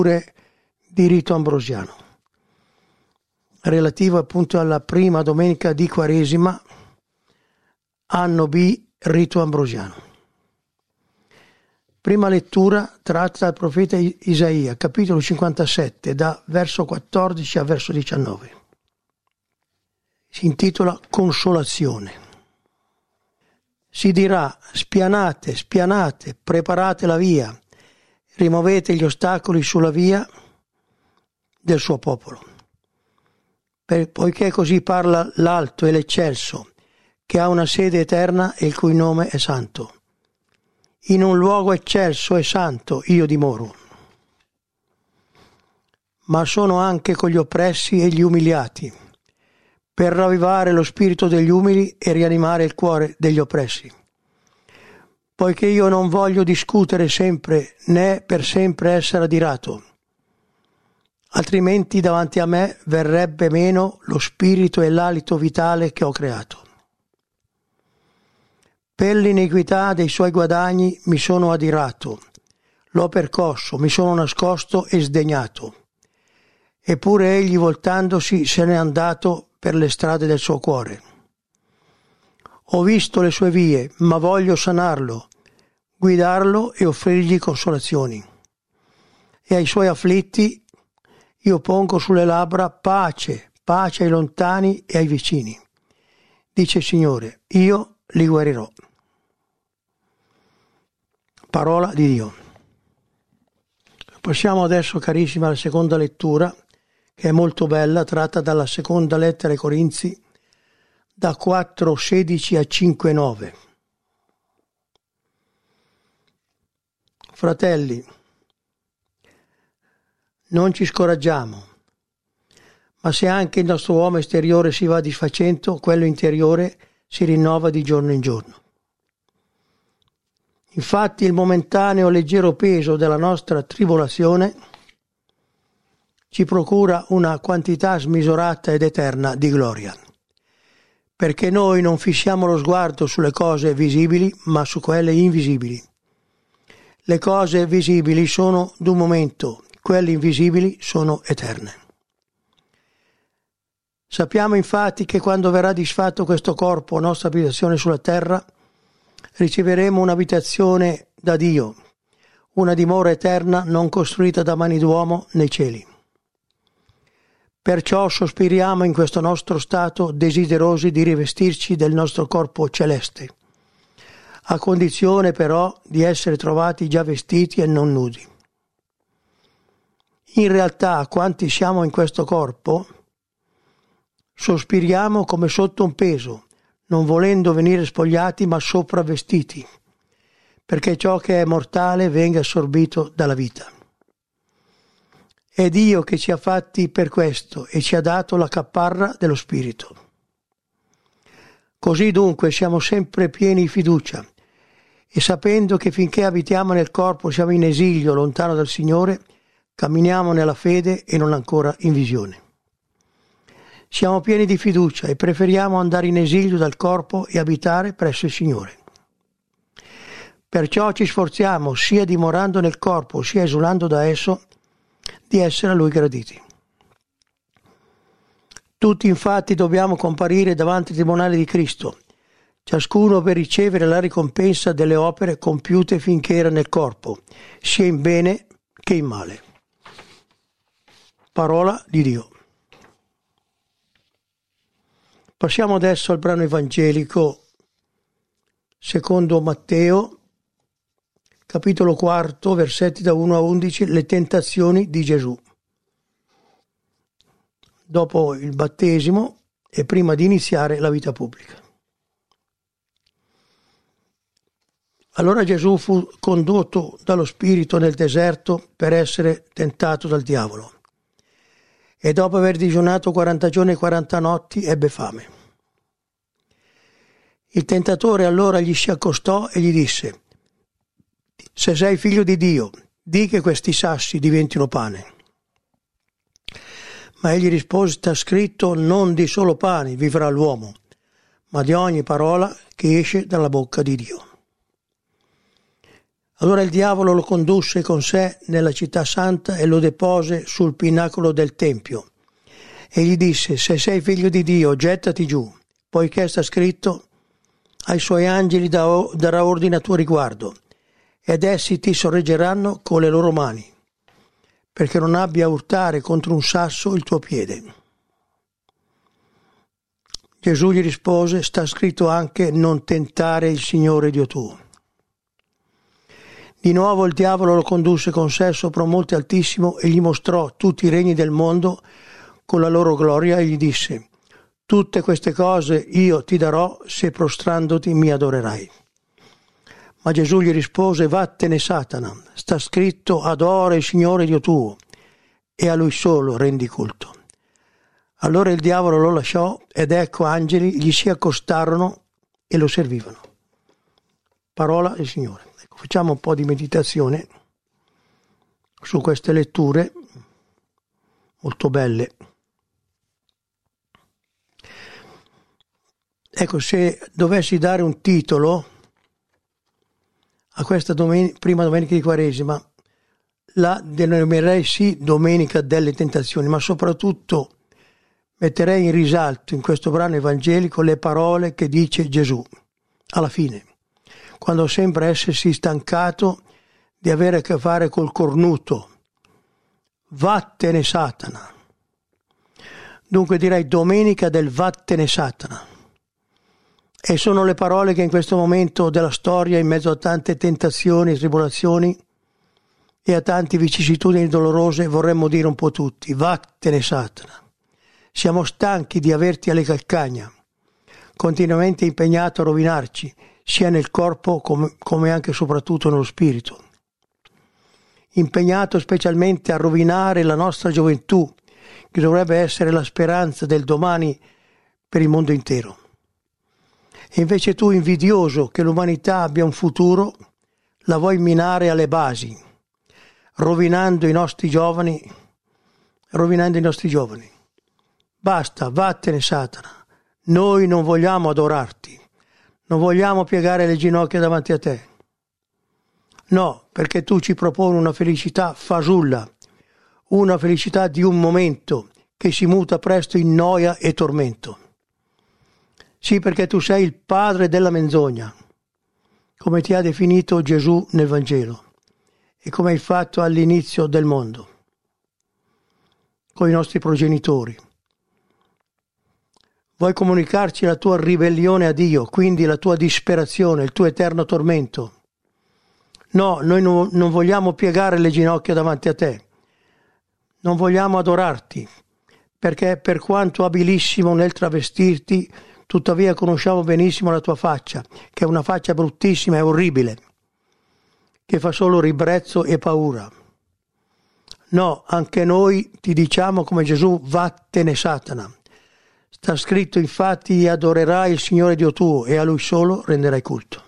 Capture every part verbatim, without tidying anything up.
di rito ambrosiano, relativo appunto alla prima domenica di Quaresima, anno B, rito ambrosiano. Prima lettura tratta dal profeta Isaia, capitolo cinquantasette, da verso quattordici a verso diciannove. Si intitola Consolazione. Si dirà: spianate, spianate, preparate la via, rimuovete gli ostacoli sulla via del suo popolo. Per, poiché così parla l'Alto e l'Eccelso, che ha una sede eterna e il cui nome è santo. In un luogo eccelso e santo io dimoro, ma sono anche con gli oppressi e gli umiliati, per ravvivare lo spirito degli umili e rianimare il cuore degli oppressi. Poiché io non voglio discutere sempre, né per sempre essere adirato, altrimenti davanti a me verrebbe meno lo spirito e l'alito vitale che ho creato. Per l'iniquità dei suoi guadagni mi sono adirato, l'ho percosso, mi sono nascosto e sdegnato. Eppure egli, voltandosi, se n'è andato per le strade del suo cuore. Ho visto le sue vie, ma voglio sanarlo, guidarlo e offrirgli consolazioni. E ai suoi afflitti io pongo sulle labbra pace, pace ai lontani e ai vicini. Dice il Signore, io li guarirò. Parola di Dio. Passiamo adesso, carissima, alla seconda lettura, che è molto bella, tratta dalla seconda lettera ai Corinzi, da quattro sedici a cinque nove. Fratelli, non ci scoraggiamo, ma se anche il nostro uomo esteriore si va disfacendo, quello interiore si rinnova di giorno in giorno. Infatti il momentaneo leggero peso della nostra tribolazione ci procura una quantità smisurata ed eterna di gloria, perché noi non fissiamo lo sguardo sulle cose visibili, ma su quelle invisibili. Le cose visibili sono d'un momento, quelle invisibili sono eterne. Sappiamo infatti che quando verrà disfatto questo corpo, nostra abitazione sulla terra, riceveremo un'abitazione da Dio, una dimora eterna non costruita da mani d'uomo nei cieli. Perciò sospiriamo in questo nostro stato desiderosi di rivestirci del nostro corpo celeste, a condizione però di essere trovati già vestiti e non nudi. In realtà, quanti siamo in questo corpo, sospiriamo come sotto un peso, non volendo venire spogliati ma sopravvestiti, perché ciò che è mortale venga assorbito dalla vita. È Dio che ci ha fatti per questo e ci ha dato la caparra dello Spirito. Così dunque siamo sempre pieni di fiducia e sapendo che finché abitiamo nel corpo siamo in esilio lontano dal Signore, camminiamo nella fede e non ancora in visione. Siamo pieni di fiducia e preferiamo andare in esilio dal corpo e abitare presso il Signore. Perciò ci sforziamo, sia dimorando nel corpo, sia esulando da esso, di essere a Lui graditi. Tutti infatti dobbiamo comparire davanti al tribunale di Cristo, ciascuno per ricevere la ricompensa delle opere compiute finché era nel corpo, sia in bene che in male. Parola di Dio. Passiamo adesso al brano evangelico secondo Matteo, capitolo quarto, versetti da uno a undici, le tentazioni di Gesù. Dopo il battesimo e prima di iniziare la vita pubblica. Allora Gesù fu condotto dallo Spirito nel deserto per essere tentato dal diavolo. E dopo aver digiunato quaranta giorni e quaranta notti ebbe fame. Il tentatore allora gli si accostò e gli disse: se sei figlio di Dio, di che questi sassi diventino pane. Ma egli rispose: sta scritto, non di solo pane vivrà l'uomo, ma di ogni parola che esce dalla bocca di Dio. Allora il diavolo lo condusse con sé nella città santa e lo depose sul pinnacolo del tempio. E gli disse: se sei figlio di Dio, gettati giù, poiché sta scritto: ai suoi angeli darà ordine a tuo riguardo, ed essi ti sorreggeranno con le loro mani, perché non abbia a urtare contro un sasso il tuo piede. Gesù gli rispose: sta scritto anche: non tentare il Signore Dio tuo. Di nuovo il diavolo lo condusse con sé sopra un monte altissimo e gli mostrò tutti i regni del mondo con la loro gloria e gli disse: tutte queste cose io ti darò se prostrandoti mi adorerai. Ma Gesù gli rispose: vattene Satana, sta scritto: adora il Signore Dio tuo e a Lui solo rendi culto. Allora il diavolo lo lasciò ed ecco angeli gli si accostarono e lo servivano. Parola del Signore. Ecco, facciamo un po' di meditazione su queste letture molto belle. Ecco, se dovessi dare un titolo a questa domen- prima domenica di Quaresima, la denominerei sì Domenica delle Tentazioni, ma soprattutto metterei in risalto in questo brano evangelico le parole che dice Gesù alla fine, quando sembra essersi stancato di avere a che fare col cornuto. Vattene Satana. Dunque direi domenica del vattene Satana. E sono le parole che in questo momento della storia, in mezzo a tante tentazioni, tribolazioni e a tante vicissitudini dolorose, vorremmo dire un po' tutti: vattene Satana. Siamo stanchi di averti alle calcagna, continuamente impegnato a rovinarci, sia nel corpo come, come anche e soprattutto nello spirito. Impegnato specialmente a rovinare la nostra gioventù, che dovrebbe essere la speranza del domani per il mondo intero. E invece tu, invidioso che l'umanità abbia un futuro, la vuoi minare alle basi, rovinando i nostri giovani, rovinando i nostri giovani. Basta, vattene Satana. Noi non vogliamo adorarti, non vogliamo piegare le ginocchia davanti a te. No, perché tu ci proponi una felicità fasulla, una felicità di un momento che si muta presto in noia e tormento. Sì, perché tu sei il padre della menzogna, come ti ha definito Gesù nel Vangelo e come hai fatto all'inizio del mondo, con i nostri progenitori. Vuoi comunicarci la tua ribellione a Dio, quindi la tua disperazione, il tuo eterno tormento. No, noi no, non vogliamo piegare le ginocchia davanti a te, non vogliamo adorarti, perché per quanto abilissimo nel travestirti, tuttavia conosciamo benissimo la tua faccia, che è una faccia bruttissima e orribile, che fa solo ribrezzo e paura. No, anche noi ti diciamo come Gesù: vattene Satana. Sta scritto infatti: adorerai il Signore Dio tuo e a Lui solo renderai culto.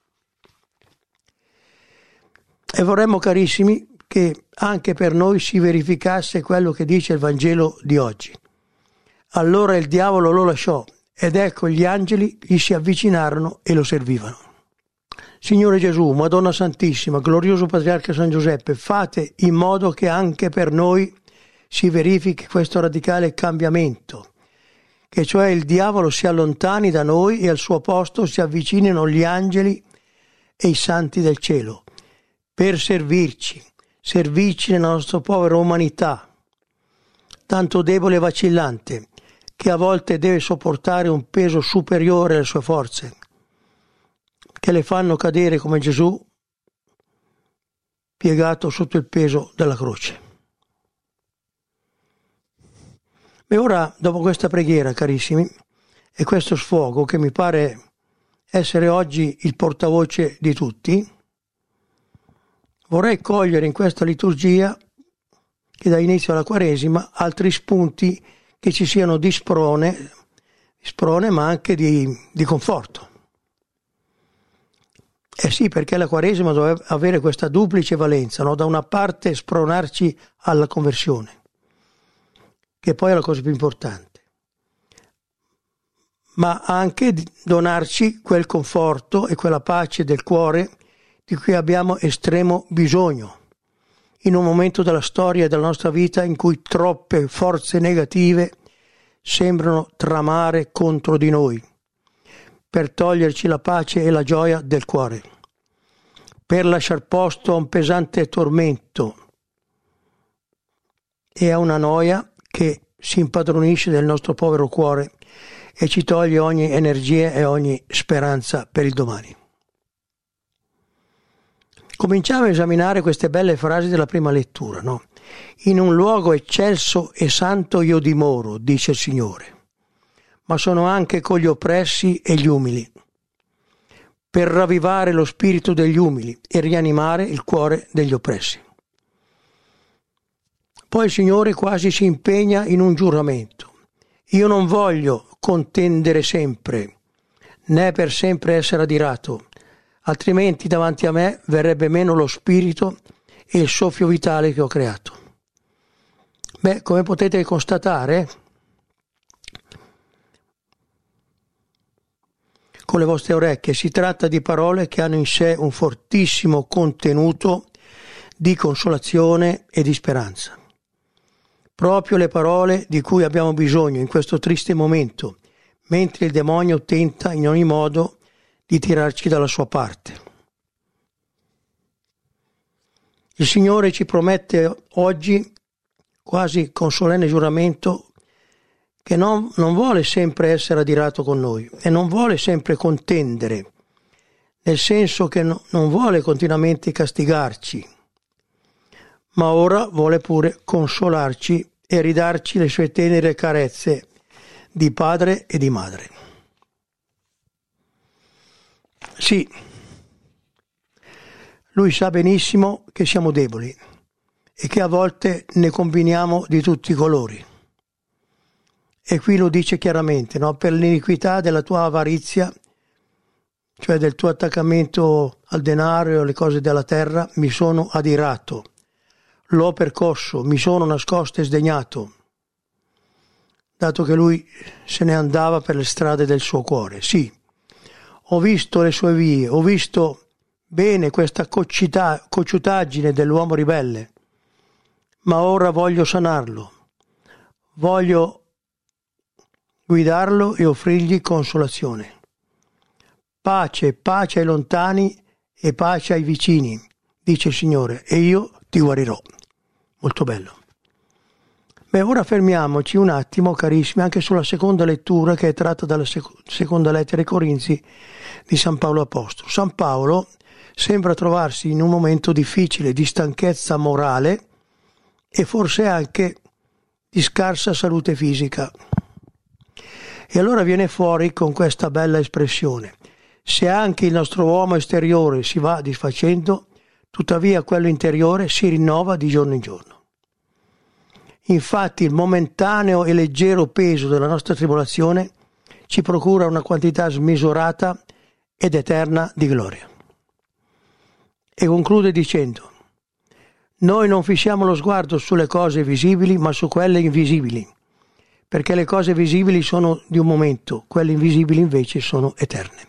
E vorremmo, carissimi, che anche per noi si verificasse quello che dice il Vangelo di oggi. Allora il diavolo lo lasciò ed ecco gli angeli gli si avvicinarono e lo servivano. Signore Gesù, Madonna Santissima, glorioso Patriarca San Giuseppe, fate in modo che anche per noi si verifichi questo radicale cambiamento, che cioè il diavolo si allontani da noi e al suo posto si avvicinino gli angeli e i santi del cielo, per servirci, servirci nella nostra povera umanità, tanto debole e vacillante, che a volte deve sopportare un peso superiore alle sue forze, che le fanno cadere come Gesù, piegato sotto il peso della croce. E ora, dopo questa preghiera, carissimi, e questo sfogo che mi pare essere oggi il portavoce di tutti, vorrei cogliere in questa liturgia, che dà inizio alla Quaresima, altri spunti che ci siano di sprone, di sprone ma anche di, di conforto. Eh sì, perché la Quaresima doveva avere questa duplice valenza, no? Da una parte spronarci alla conversione, che poi è la cosa più importante, ma anche di donarci quel conforto e quella pace del cuore di cui abbiamo estremo bisogno, in un momento della storia e della nostra vita in cui troppe forze negative sembrano tramare contro di noi, per toglierci la pace e la gioia del cuore, per lasciar posto a un pesante tormento e a una noia che si impadronisce del nostro povero cuore e ci toglie ogni energia e ogni speranza per il domani. Cominciamo a esaminare queste belle frasi della prima lettura, no? In un luogo eccelso e santo io dimoro, dice il Signore, ma sono anche con gli oppressi e gli umili, per ravvivare lo spirito degli umili e rianimare il cuore degli oppressi. Poi il Signore quasi si impegna in un giuramento. Io non voglio contendere sempre, né per sempre essere adirato, altrimenti davanti a me verrebbe meno lo spirito e il soffio vitale che ho creato. Beh, come potete constatare, con le vostre orecchie, si tratta di parole che hanno in sé un fortissimo contenuto di consolazione e di speranza. Proprio le parole di cui abbiamo bisogno in questo triste momento, mentre il demonio tenta in ogni modo di tirarci dalla sua parte. Il Signore ci promette oggi, quasi con solenne giuramento, che non, non vuole sempre essere adirato con noi e non vuole sempre contendere, nel senso che no, non vuole continuamente castigarci, ma ora vuole pure consolarci e ridarci le sue tenere carezze di padre e di madre. Sì, Lui sa benissimo che siamo deboli e che a volte ne combiniamo di tutti i colori. E qui lo dice chiaramente, no? Per l'iniquità della tua avarizia, cioè del tuo attaccamento al denaro e alle cose della terra, mi sono adirato, l'ho percosso, mi sono nascosto e sdegnato, dato che lui se ne andava per le strade del suo cuore. Sì, ho visto le sue vie, ho visto bene questa coccita, cocciutaggine dell'uomo ribelle, ma ora voglio sanarlo, voglio guidarlo e offrirgli consolazione. Pace, pace ai lontani e pace ai vicini, dice il Signore, e io ti guarirò. Molto bello. Beh, ora fermiamoci un attimo, carissimi, anche sulla seconda lettura che è tratta dalla sec- seconda lettera ai Corinzi di San Paolo Apostolo. San Paolo sembra trovarsi in un momento difficile di stanchezza morale e forse anche di scarsa salute fisica. E allora viene fuori con questa bella espressione: se anche il nostro uomo esteriore si va disfacendo, tuttavia quello interiore si rinnova di giorno in giorno. Infatti il momentaneo e leggero peso della nostra tribolazione ci procura una quantità smisurata ed eterna di gloria. E conclude dicendo: noi non fissiamo lo sguardo sulle cose visibili, ma su quelle invisibili, perché le cose visibili sono di un momento, quelle invisibili invece sono eterne.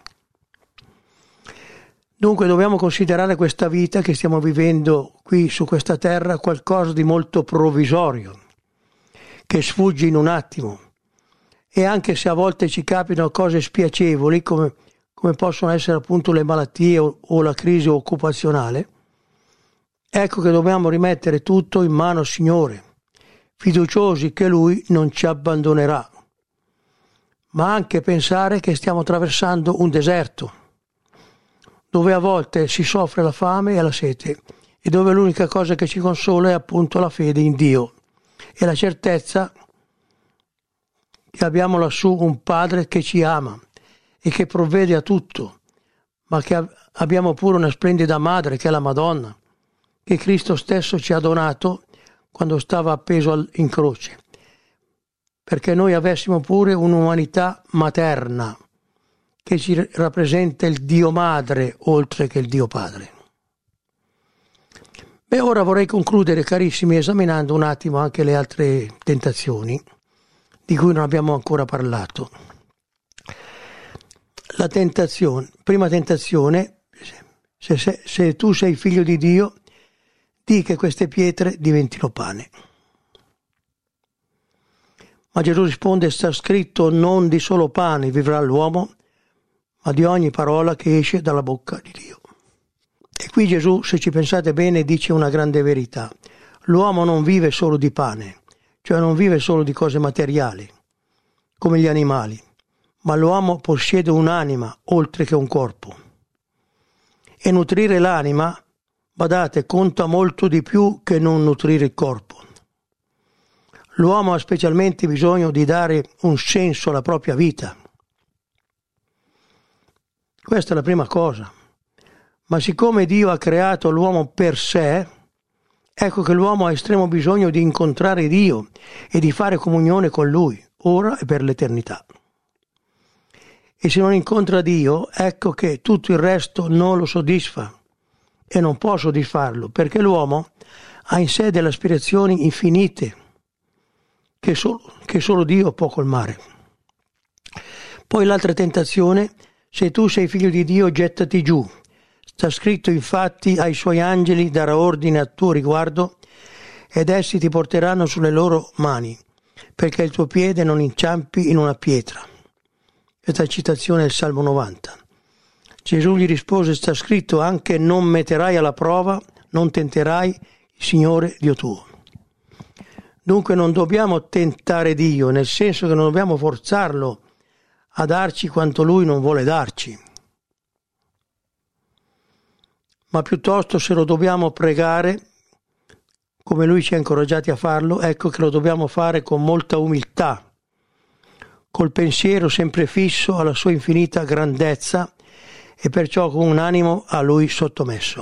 Dunque dobbiamo considerare questa vita che stiamo vivendo qui su questa terra qualcosa di molto provvisorio, che sfugge in un attimo, e anche se a volte ci capitano cose spiacevoli come, come possono essere appunto le malattie o, o la crisi occupazionale, ecco che dobbiamo rimettere tutto in mano al Signore, fiduciosi che Lui non ci abbandonerà, ma anche pensare che stiamo attraversando un deserto, dove a volte si soffre la fame e la sete, e dove l'unica cosa che ci consola è appunto la fede in Dio e la certezza che abbiamo lassù un Padre che ci ama e che provvede a tutto, ma che abbiamo pure una splendida Madre che è la Madonna, che Cristo stesso ci ha donato quando stava appeso in croce, perché noi avessimo pure un'umanità materna che ci rappresenta il Dio Madre oltre che il Dio Padre. Beh, ora vorrei concludere, carissimi, esaminando un attimo anche le altre tentazioni di cui non abbiamo ancora parlato. La tentazione, prima tentazione, Se, se, se tu sei figlio di Dio, di che queste pietre diventino pane. Ma Gesù risponde: sta scritto, non di solo pane vivrà l'uomo, ma di ogni parola che esce dalla bocca di Dio. E qui Gesù, se ci pensate bene, dice una grande verità. L'uomo non vive solo di pane, cioè non vive solo di cose materiali, come gli animali, ma l'uomo possiede un'anima oltre che un corpo. E nutrire l'anima, badate, conta molto di più che non nutrire il corpo. L'uomo ha specialmente bisogno di dare un senso alla propria vita. Questa è la prima cosa. Ma siccome Dio ha creato l'uomo per sé, ecco che l'uomo ha estremo bisogno di incontrare Dio e di fare comunione con Lui, ora e per l'eternità. E se non incontra Dio, ecco che tutto il resto non lo soddisfa e non può soddisfarlo, perché l'uomo ha in sé delle aspirazioni infinite che solo, che solo Dio può colmare. Poi l'altra tentazione: se tu sei figlio di Dio, gettati giù. Sta scritto infatti: ai suoi angeli darà ordine a tuo riguardo ed essi ti porteranno sulle loro mani, perché il tuo piede non inciampi in una pietra. Questa citazione è il Salmo novanta. Gesù gli rispose: sta scritto anche: non metterai alla prova, non tenterai il Signore Dio tuo. Dunque non dobbiamo tentare Dio, nel senso che non dobbiamo forzarlo a darci quanto Lui non vuole darci, ma piuttosto, se lo dobbiamo pregare, come Lui ci ha incoraggiati a farlo, ecco che lo dobbiamo fare con molta umiltà, col pensiero sempre fisso alla sua infinita grandezza e perciò con un animo a Lui sottomesso.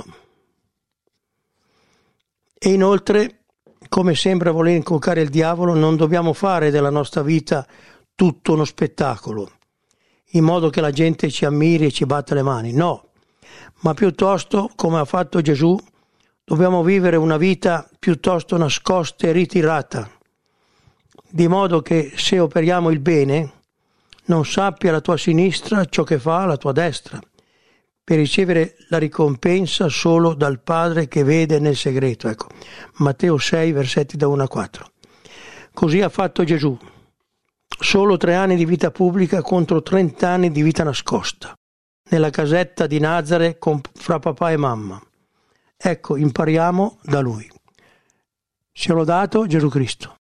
E inoltre, come sembra voler inculcare il diavolo, non dobbiamo fare della nostra vita tutto uno spettacolo, in modo che la gente ci ammiri e ci batta le mani. No, ma piuttosto, come ha fatto Gesù, dobbiamo vivere una vita piuttosto nascosta e ritirata, di modo che se operiamo il bene, non sappia la tua sinistra ciò che fa la tua destra, per ricevere la ricompensa solo dal Padre che vede nel segreto. Ecco, Matteo sei, versetti da uno a quattro. Così ha fatto Gesù. Solo tre anni di vita pubblica contro trent'anni di vita nascosta, nella casetta di Nazare con, fra papà e mamma. Ecco, impariamo da Lui. Sia lodato Gesù Cristo.